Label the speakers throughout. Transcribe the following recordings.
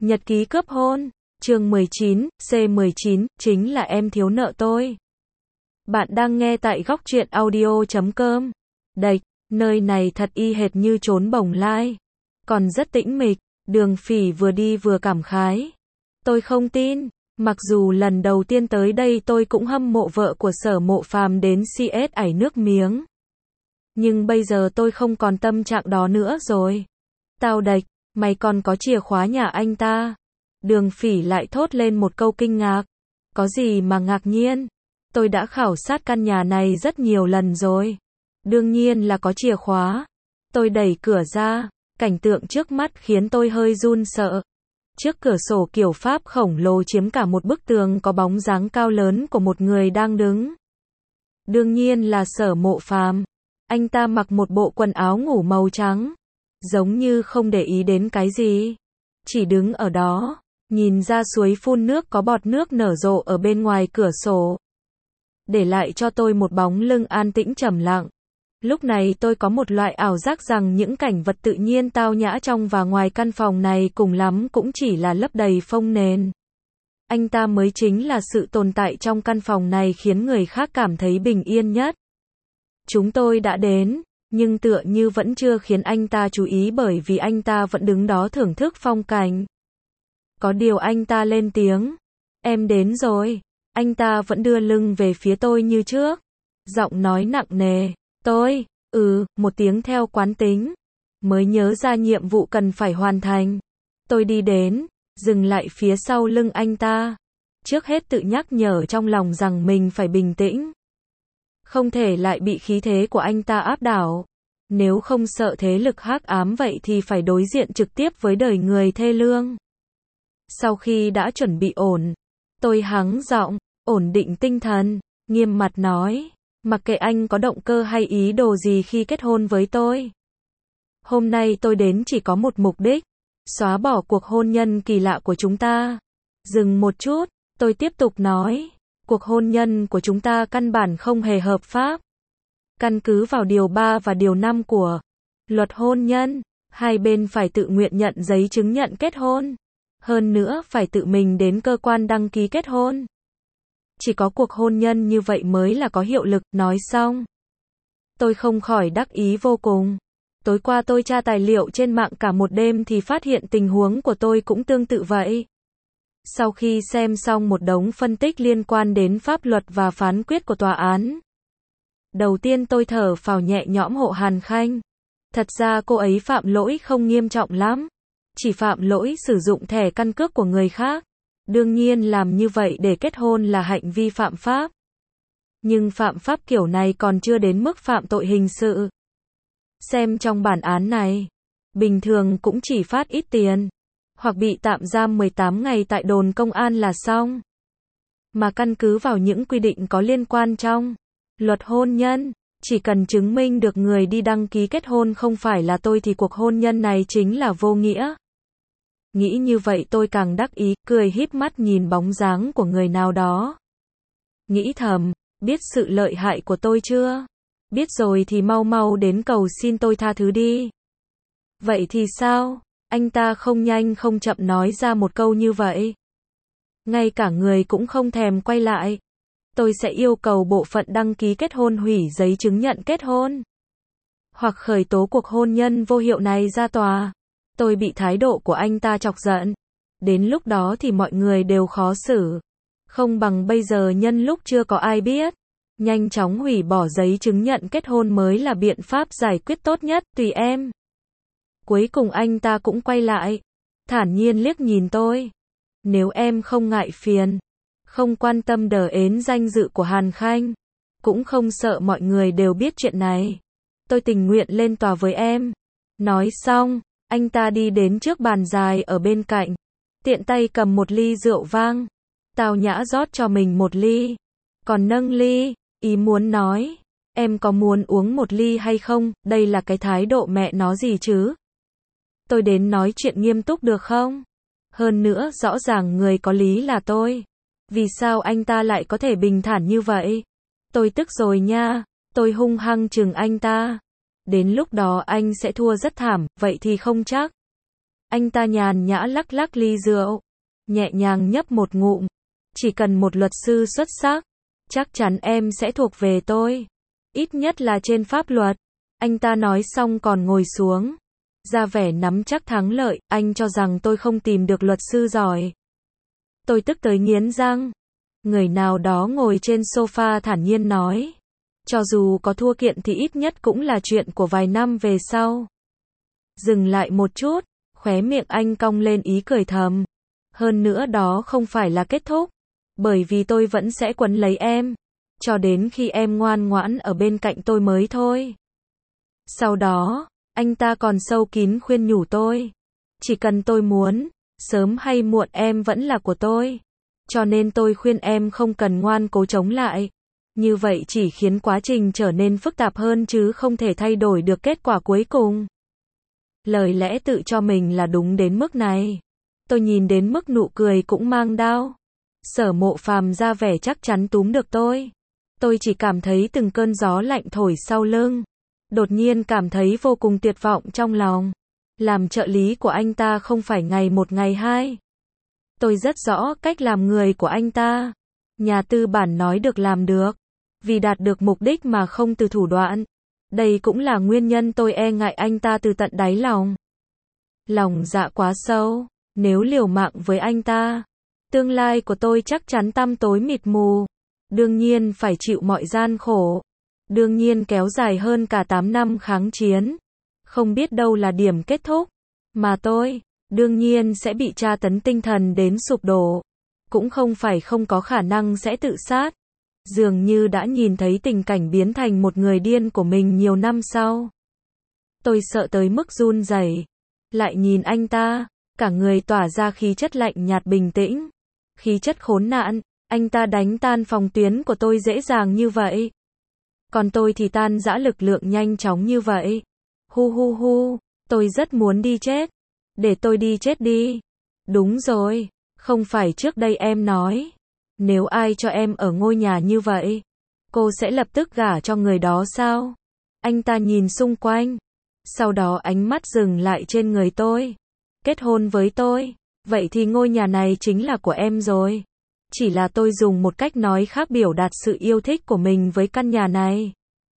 Speaker 1: Nhật ký cướp hôn, chương 19, C19, chính là em thiếu nợ tôi. Bạn đang nghe tại góc truyện audio.com. Đệch, nơi này thật y hệt như chốn Bồng Lai. Còn rất tĩnh mịch, Đường Phỉ vừa đi vừa cảm khái. Tôi không tin, mặc dù lần đầu tiên tới đây tôi cũng hâm mộ vợ của Sở Mộ Phàm đến CS ảy nước miếng. Nhưng bây giờ tôi không còn tâm trạng đó nữa rồi. Tao Đệch, mày còn có chìa khóa nhà anh ta. Đường Phỉ lại thốt lên một câu kinh ngạc. Có gì mà ngạc nhiên? Tôi đã khảo sát căn nhà này rất nhiều lần rồi. Đương nhiên là có chìa khóa. Tôi đẩy cửa ra, cảnh tượng trước mắt khiến tôi hơi run sợ. Trước cửa sổ kiểu Pháp khổng lồ chiếm cả một bức tường có bóng dáng cao lớn của một người đang đứng. Đương nhiên là Sở Mộ Phàm. Anh ta mặc một bộ quần áo ngủ màu trắng, giống như không để ý đến cái gì. Chỉ đứng ở đó, nhìn ra suối phun nước có bọt nước nở rộ ở bên ngoài cửa sổ. Để lại cho tôi một bóng lưng an tĩnh trầm lặng. Lúc này tôi có một loại ảo giác rằng những cảnh vật tự nhiên tao nhã trong và ngoài căn phòng này cùng lắm cũng chỉ là lấp đầy phông nền. Anh ta mới chính là sự tồn tại trong căn phòng này khiến người khác cảm thấy bình yên nhất. Chúng tôi đã đến, nhưng tựa như vẫn chưa khiến anh ta chú ý bởi vì anh ta vẫn đứng đó thưởng thức phong cảnh. Có điều anh ta lên tiếng. Em đến rồi. Anh ta vẫn đưa lưng về phía tôi như trước. Giọng nói nặng nề. Tôi, một tiếng theo quán tính. Mới nhớ ra nhiệm vụ cần phải hoàn thành. Tôi đi đến, dừng lại phía sau lưng anh ta. Trước hết tự nhắc nhở trong lòng rằng mình phải bình tĩnh. Không thể lại bị khí thế của anh ta áp đảo. Nếu không sợ thế lực hắc ám vậy thì phải đối diện trực tiếp với đời người thê lương. Sau khi đã chuẩn bị ổn, tôi hắng giọng, ổn định tinh thần, nghiêm mặt nói, mặc kệ anh có động cơ hay ý đồ gì khi kết hôn với tôi. Hôm nay tôi đến chỉ có một mục đích, xóa bỏ cuộc hôn nhân kỳ lạ của chúng ta. Dừng một chút, tôi tiếp tục nói, cuộc hôn nhân của chúng ta căn bản không hề hợp pháp. Căn cứ vào điều 3 và điều 5 của luật hôn nhân, hai bên phải tự nguyện nhận giấy chứng nhận kết hôn. Hơn nữa phải tự mình đến cơ quan đăng ký kết hôn. Chỉ có cuộc hôn nhân như vậy mới là có hiệu lực, nói xong. Tôi không khỏi đắc ý vô cùng. Tối qua tôi tra tài liệu trên mạng cả một đêm thì phát hiện tình huống của tôi cũng tương tự vậy. Sau khi xem xong một đống phân tích liên quan đến pháp luật và phán quyết của tòa án. Đầu tiên tôi thở phào nhẹ nhõm hộ Hàn Khanh. Thật ra cô ấy phạm lỗi không nghiêm trọng lắm. Chỉ phạm lỗi sử dụng thẻ căn cước của người khác. Đương nhiên làm như vậy để kết hôn là hành vi phạm pháp. Nhưng phạm pháp kiểu này còn chưa đến mức phạm tội hình sự. Xem trong bản án này, bình thường cũng chỉ phát ít tiền, hoặc bị tạm giam 18 ngày tại đồn công an là xong. Mà căn cứ vào những quy định có liên quan trong luật hôn nhân, chỉ cần chứng minh được người đi đăng ký kết hôn không phải là tôi thì cuộc hôn nhân này chính là vô nghĩa. Nghĩ như vậy tôi càng đắc ý, cười híp mắt nhìn bóng dáng của người nào đó. Nghĩ thầm, biết sự lợi hại của tôi chưa? Biết rồi thì mau mau đến cầu xin tôi tha thứ đi. Vậy thì sao? Anh ta không nhanh không chậm nói ra một câu như vậy. Ngay cả người cũng không thèm quay lại. Tôi sẽ yêu cầu bộ phận đăng ký kết hôn hủy giấy chứng nhận kết hôn. Hoặc khởi tố cuộc hôn nhân vô hiệu này ra tòa. Tôi bị thái độ của anh ta chọc giận. Đến lúc đó thì mọi người đều khó xử. Không bằng bây giờ nhân lúc chưa có ai biết. Nhanh chóng hủy bỏ giấy chứng nhận kết hôn mới là biện pháp giải quyết tốt nhất, tùy em. Cuối cùng anh ta cũng quay lại. Thản nhiên liếc nhìn tôi. Nếu em không ngại phiền, không quan tâm đờ ến danh dự của Hàn Khanh, cũng không sợ mọi người đều biết chuyện này, tôi tình nguyện lên tòa với em. Nói xong, anh ta đi đến trước bàn dài ở bên cạnh, tiện tay cầm một ly rượu vang, tao nhã rót cho mình một ly, còn nâng ly, ý muốn nói, em có muốn uống một ly hay không, đây là cái thái độ mẹ nó gì chứ? Tôi đến nói chuyện nghiêm túc được không? Hơn nữa rõ ràng người có lý là tôi. Vì sao anh ta lại có thể bình thản như vậy? Tôi tức rồi nha, tôi hung hăng chừng anh ta. Đến lúc đó anh sẽ thua rất thảm, vậy thì không chắc. Anh ta nhàn nhã lắc lắc ly rượu, nhẹ nhàng nhấp một ngụm. Chỉ cần một luật sư xuất sắc, chắc chắn em sẽ thuộc về tôi. Ít nhất là trên pháp luật. Anh ta nói xong còn ngồi xuống, ra vẻ nắm chắc thắng lợi. Anh cho rằng tôi không tìm được luật sư giỏi. Tôi tức tới nghiến răng. Người nào đó ngồi trên sofa thản nhiên nói. Cho dù có thua kiện thì ít nhất cũng là chuyện của vài năm về sau. Dừng lại một chút, khóe miệng anh cong lên ý cười thầm. Hơn nữa đó không phải là kết thúc. Bởi vì tôi vẫn sẽ quấn lấy em. Cho đến khi em ngoan ngoãn ở bên cạnh tôi mới thôi. Sau đó, anh ta còn sâu kín khuyên nhủ tôi. Chỉ cần tôi muốn, sớm hay muộn em vẫn là của tôi. Cho nên tôi khuyên em không cần ngoan cố chống lại. Như vậy chỉ khiến quá trình trở nên phức tạp hơn chứ không thể thay đổi được kết quả cuối cùng. Lời lẽ tự cho mình là đúng đến mức này. Tôi nhìn đến mức nụ cười cũng mang đau. Sở Mộ Phàm ra vẻ chắc chắn túm được tôi. Tôi chỉ cảm thấy từng cơn gió lạnh thổi sau lưng. Đột nhiên cảm thấy vô cùng tuyệt vọng trong lòng. Làm trợ lý của anh ta không phải ngày một ngày hai. Tôi rất rõ cách làm người của anh ta. Nhà tư bản nói được làm được. Vì đạt được mục đích mà không từ thủ đoạn. Đây cũng là nguyên nhân tôi e ngại anh ta từ tận đáy lòng. Lòng dạ quá sâu. Nếu liều mạng với anh ta, tương lai của tôi chắc chắn tăm tối mịt mù. Đương nhiên phải chịu mọi gian khổ. Đương nhiên kéo dài hơn cả 8 năm kháng chiến. Không biết đâu là điểm kết thúc. Mà tôi, đương nhiên sẽ bị tra tấn tinh thần đến sụp đổ. Cũng không phải không có khả năng sẽ tự sát. Dường như đã nhìn thấy tình cảnh biến thành một người điên của mình nhiều năm sau. Tôi sợ tới mức run rẩy. Lại nhìn anh ta, cả người tỏa ra khí chất lạnh nhạt bình tĩnh. Khí chất khốn nạn, anh ta đánh tan phòng tuyến của tôi dễ dàng như vậy. Còn tôi thì tan rã lực lượng nhanh chóng như vậy. Hu hu hu, tôi rất muốn đi chết. Để tôi đi chết đi. Đúng rồi, không phải trước đây em nói. Nếu ai cho em ở ngôi nhà như vậy, cô sẽ lập tức gả cho người đó sao? Anh ta nhìn xung quanh. Sau đó ánh mắt dừng lại trên người tôi. Kết hôn với tôi, vậy thì ngôi nhà này chính là của em rồi. Chỉ là tôi dùng một cách nói khác biểu đạt sự yêu thích của mình với căn nhà này.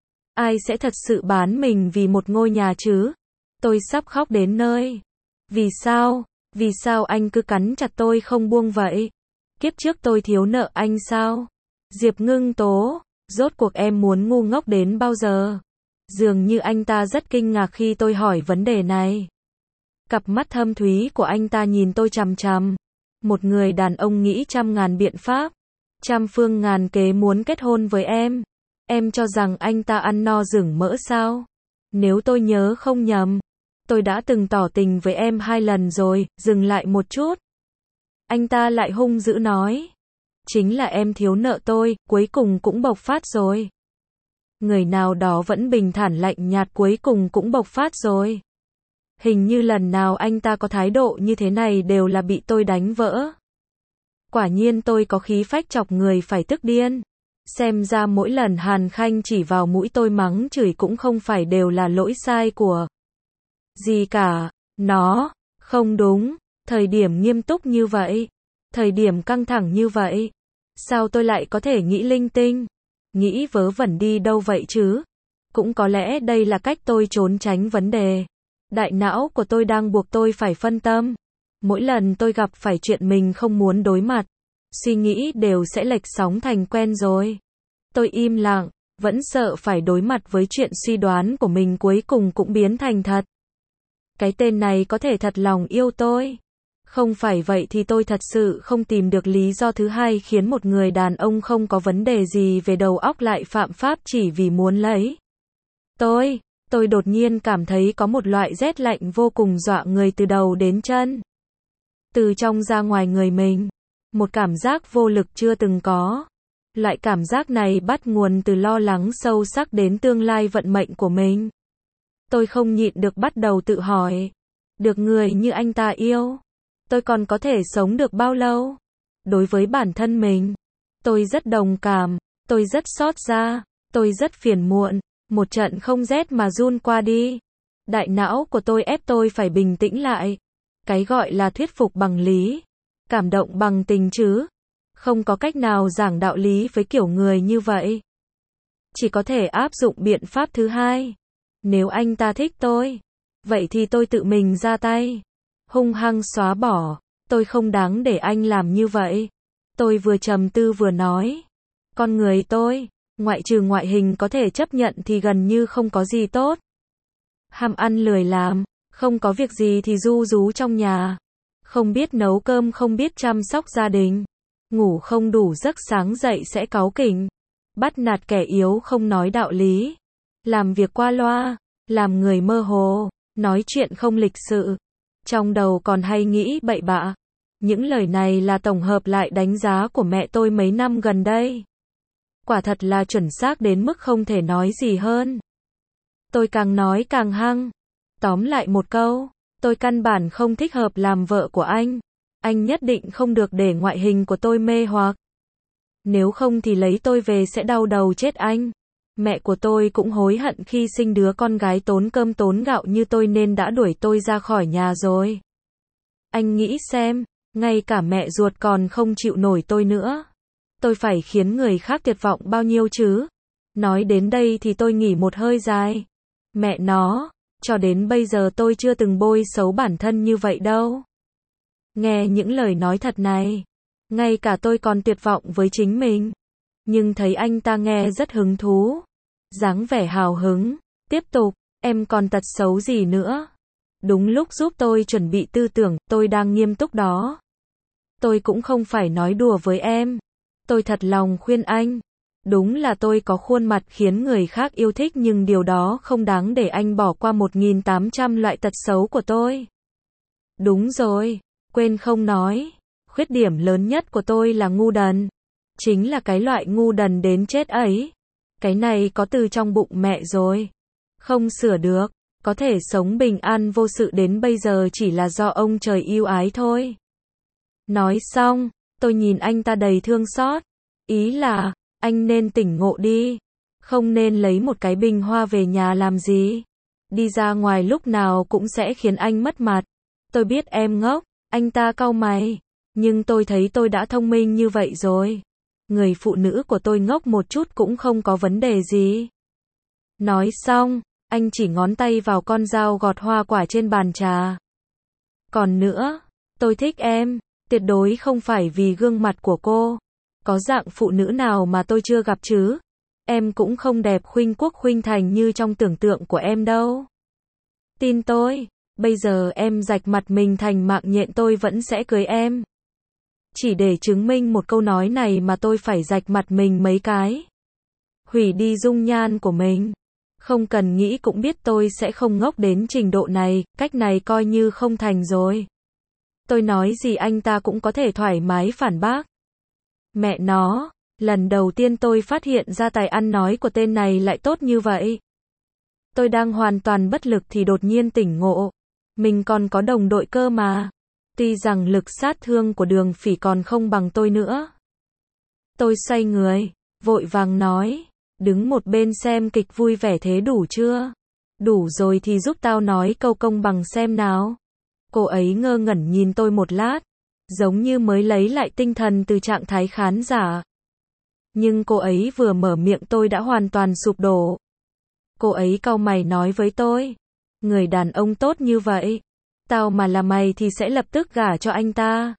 Speaker 1: Ai sẽ thật sự bán mình vì một ngôi nhà chứ? Tôi sắp khóc đến nơi. Vì sao? Vì sao anh cứ cắn chặt tôi không buông vậy? Kiếp trước tôi thiếu nợ anh sao? Diệp Ngưng Tố, rốt cuộc em muốn ngu ngốc đến bao giờ? Dường như anh ta rất kinh ngạc khi tôi hỏi vấn đề này. Cặp mắt thâm thúy của anh ta nhìn tôi chằm chằm. Một người đàn ông nghĩ trăm ngàn biện pháp, trăm phương ngàn kế muốn kết hôn với em. Em cho rằng anh ta ăn no rừng mỡ sao? Nếu tôi nhớ không nhầm, tôi đã từng tỏ tình với em 2 lần rồi. Dừng lại một chút. Anh ta lại hung dữ nói. Chính là em thiếu nợ tôi, cuối cùng cũng bộc phát rồi. Người nào đó vẫn bình thản lạnh nhạt, cuối cùng cũng bộc phát rồi. Hình như lần nào anh ta có thái độ như thế này đều là bị tôi đánh vỡ. Quả nhiên tôi có khí phách chọc người phải tức điên. Xem ra mỗi lần Hàn Khanh chỉ vào mũi tôi mắng chửi cũng không phải đều là lỗi sai của gì cả. Nó không đúng. Thời điểm nghiêm túc như vậy, thời điểm căng thẳng như vậy, sao tôi lại có thể nghĩ linh tinh, nghĩ vớ vẩn đi đâu vậy chứ? Cũng có lẽ đây là cách tôi trốn tránh vấn đề. Đại não của tôi đang buộc tôi phải phân tâm. Mỗi lần tôi gặp phải chuyện mình không muốn đối mặt, suy nghĩ đều sẽ lệch sóng thành quen rồi. Tôi im lặng, vẫn sợ phải đối mặt với chuyện suy đoán của mình cuối cùng cũng biến thành thật. Cái tên này có thể thật lòng yêu tôi. Không phải vậy thì tôi thật sự không tìm được lý do thứ hai khiến một người đàn ông không có vấn đề gì về đầu óc lại phạm pháp chỉ vì muốn lấy tôi đột nhiên cảm thấy có một loại rét lạnh vô cùng dọa người từ đầu đến chân. Từ trong ra ngoài người mình, một cảm giác vô lực chưa từng có. Loại cảm giác này bắt nguồn từ lo lắng sâu sắc đến tương lai vận mệnh của mình. Tôi không nhịn được bắt đầu tự hỏi, được người như anh ta yêu, tôi còn có thể sống được bao lâu? Đối với bản thân mình, tôi rất đồng cảm, tôi rất xót xa, tôi rất phiền muộn. Một trận không rét mà run qua đi. Đại não của tôi ép tôi phải bình tĩnh lại. Cái gọi là thuyết phục bằng lý, cảm động bằng tình chứ. Không có cách nào giảng đạo lý với kiểu người như vậy. Chỉ có thể áp dụng biện pháp thứ hai. Nếu anh ta thích tôi, vậy thì tôi tự mình ra tay. Hung hăng xóa bỏ. Tôi không đáng để anh làm như vậy. Tôi vừa trầm tư vừa nói. Con người tôi, ngoại trừ ngoại hình có thể chấp nhận thì gần như không có gì tốt. Ham ăn lười làm, không có việc gì thì ru rú trong nhà. Không biết nấu cơm, không biết chăm sóc gia đình. Ngủ không đủ giấc, sáng dậy sẽ cáu kỉnh. Bắt nạt kẻ yếu, không nói đạo lý. Làm việc qua loa, làm người mơ hồ, nói chuyện không lịch sự. Trong đầu còn hay nghĩ bậy bạ. Những lời này là tổng hợp lại đánh giá của mẹ tôi mấy năm gần đây. Quả thật là chuẩn xác đến mức không thể nói gì hơn. Tôi càng nói càng hăng. Tóm lại một câu, tôi căn bản không thích hợp làm vợ của anh. Anh nhất định không được để ngoại hình của tôi mê hoặc. Nếu không thì lấy tôi về sẽ đau đầu chết anh. Mẹ của tôi cũng hối hận khi sinh đứa con gái tốn cơm tốn gạo như tôi nên đã đuổi tôi ra khỏi nhà rồi. Anh nghĩ xem, ngay cả mẹ ruột còn không chịu nổi tôi nữa. Tôi phải khiến người khác tuyệt vọng bao nhiêu chứ? Nói đến đây thì tôi nghỉ một hơi dài. Mẹ nó, cho đến bây giờ tôi chưa từng bôi xấu bản thân như vậy đâu. Nghe những lời nói thật này, ngay cả tôi còn tuyệt vọng với chính mình. Nhưng thấy anh ta nghe rất hứng thú. Dáng vẻ hào hứng. Tiếp tục, em còn tật xấu gì nữa? Đúng lúc giúp tôi chuẩn bị tư tưởng, tôi đang nghiêm túc đó. Tôi cũng không phải nói đùa với em. Tôi thật lòng khuyên anh. Đúng là tôi có khuôn mặt khiến người khác yêu thích nhưng điều đó không đáng để anh bỏ qua 1.800 loại tật xấu của tôi. Đúng rồi, quên không nói. Khuyết điểm lớn nhất của tôi là ngu đần. Chính là cái loại ngu đần đến chết ấy. Cái này có từ trong bụng mẹ rồi. Không sửa được. Có thể sống bình an vô sự đến bây giờ chỉ là do ông trời yêu ái thôi. Nói xong, tôi nhìn anh ta đầy thương xót. Ý là, anh nên tỉnh ngộ đi. Không nên lấy một cái bình hoa về nhà làm gì. Đi ra ngoài lúc nào cũng sẽ khiến anh mất mặt. Tôi biết em ngốc, anh ta cau mày. Nhưng tôi thấy tôi đã thông minh như vậy rồi. Người phụ nữ của tôi ngốc một chút cũng không có vấn đề gì. Nói xong, anh chỉ ngón tay vào con dao gọt hoa quả trên bàn trà. Còn nữa, tôi thích em, tuyệt đối không phải vì gương mặt của cô. Có dạng phụ nữ nào mà tôi chưa gặp chứ? Em cũng không đẹp khuynh quốc khuynh thành như trong tưởng tượng của em đâu. Tin tôi, bây giờ em rạch mặt mình thành mạng nhện tôi vẫn sẽ cưới em. Chỉ để chứng minh một câu nói này mà tôi phải rạch mặt mình mấy cái. Hủy đi dung nhan của mình. Không cần nghĩ cũng biết tôi sẽ không ngốc đến trình độ này, cách này coi như không thành rồi. Tôi nói gì anh ta cũng có thể thoải mái phản bác. Mẹ nó, lần đầu tiên tôi phát hiện ra tài ăn nói của tên này lại tốt như vậy. Tôi đang hoàn toàn bất lực thì đột nhiên tỉnh ngộ. Mình còn có đồng đội cơ mà. Tuy rằng lực sát thương của Đường Phỉ còn không bằng tôi nữa. Tôi xoay người, vội vàng nói, đứng một bên xem kịch vui vẻ thế đủ chưa? Đủ rồi thì giúp tao nói câu công bằng xem nào. Cô ấy ngơ ngẩn nhìn tôi một lát, giống như mới lấy lại tinh thần từ trạng thái khán giả. Nhưng cô ấy vừa mở miệng tôi đã hoàn toàn sụp đổ. Cô ấy cau mày nói với tôi, người đàn ông tốt như vậy, tao mà là mày thì sẽ lập tức gả cho anh ta.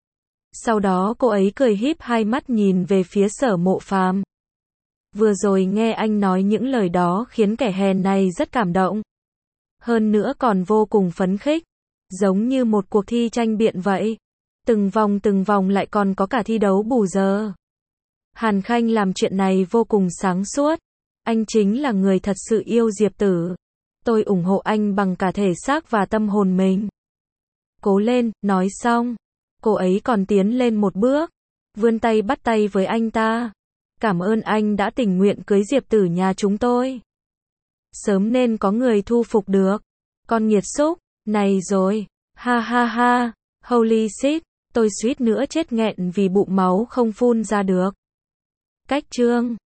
Speaker 1: Sau đó cô ấy cười híp hai mắt nhìn về phía Sở Mộ Phàm. Vừa rồi nghe anh nói những lời đó khiến kẻ hèn này rất cảm động. Hơn nữa còn vô cùng phấn khích. Giống như một cuộc thi tranh biện vậy. Từng vòng lại còn có cả thi đấu bù giờ. Hàn Khanh làm chuyện này vô cùng sáng suốt. Anh chính là người thật sự yêu Diệp Tử. Tôi ủng hộ anh bằng cả thể xác và tâm hồn mình. Cố lên, nói xong. Cô ấy còn tiến lên một bước. Vươn tay bắt tay với anh ta. Cảm ơn anh đã tình nguyện cưới Diệp Tử nhà chúng tôi. Sớm nên có người thu phục được. Con nghiệt xúc, này rồi. Ha ha ha. Holy shit. Tôi suýt nữa chết nghẹn vì bụng máu không phun ra được. Cách chương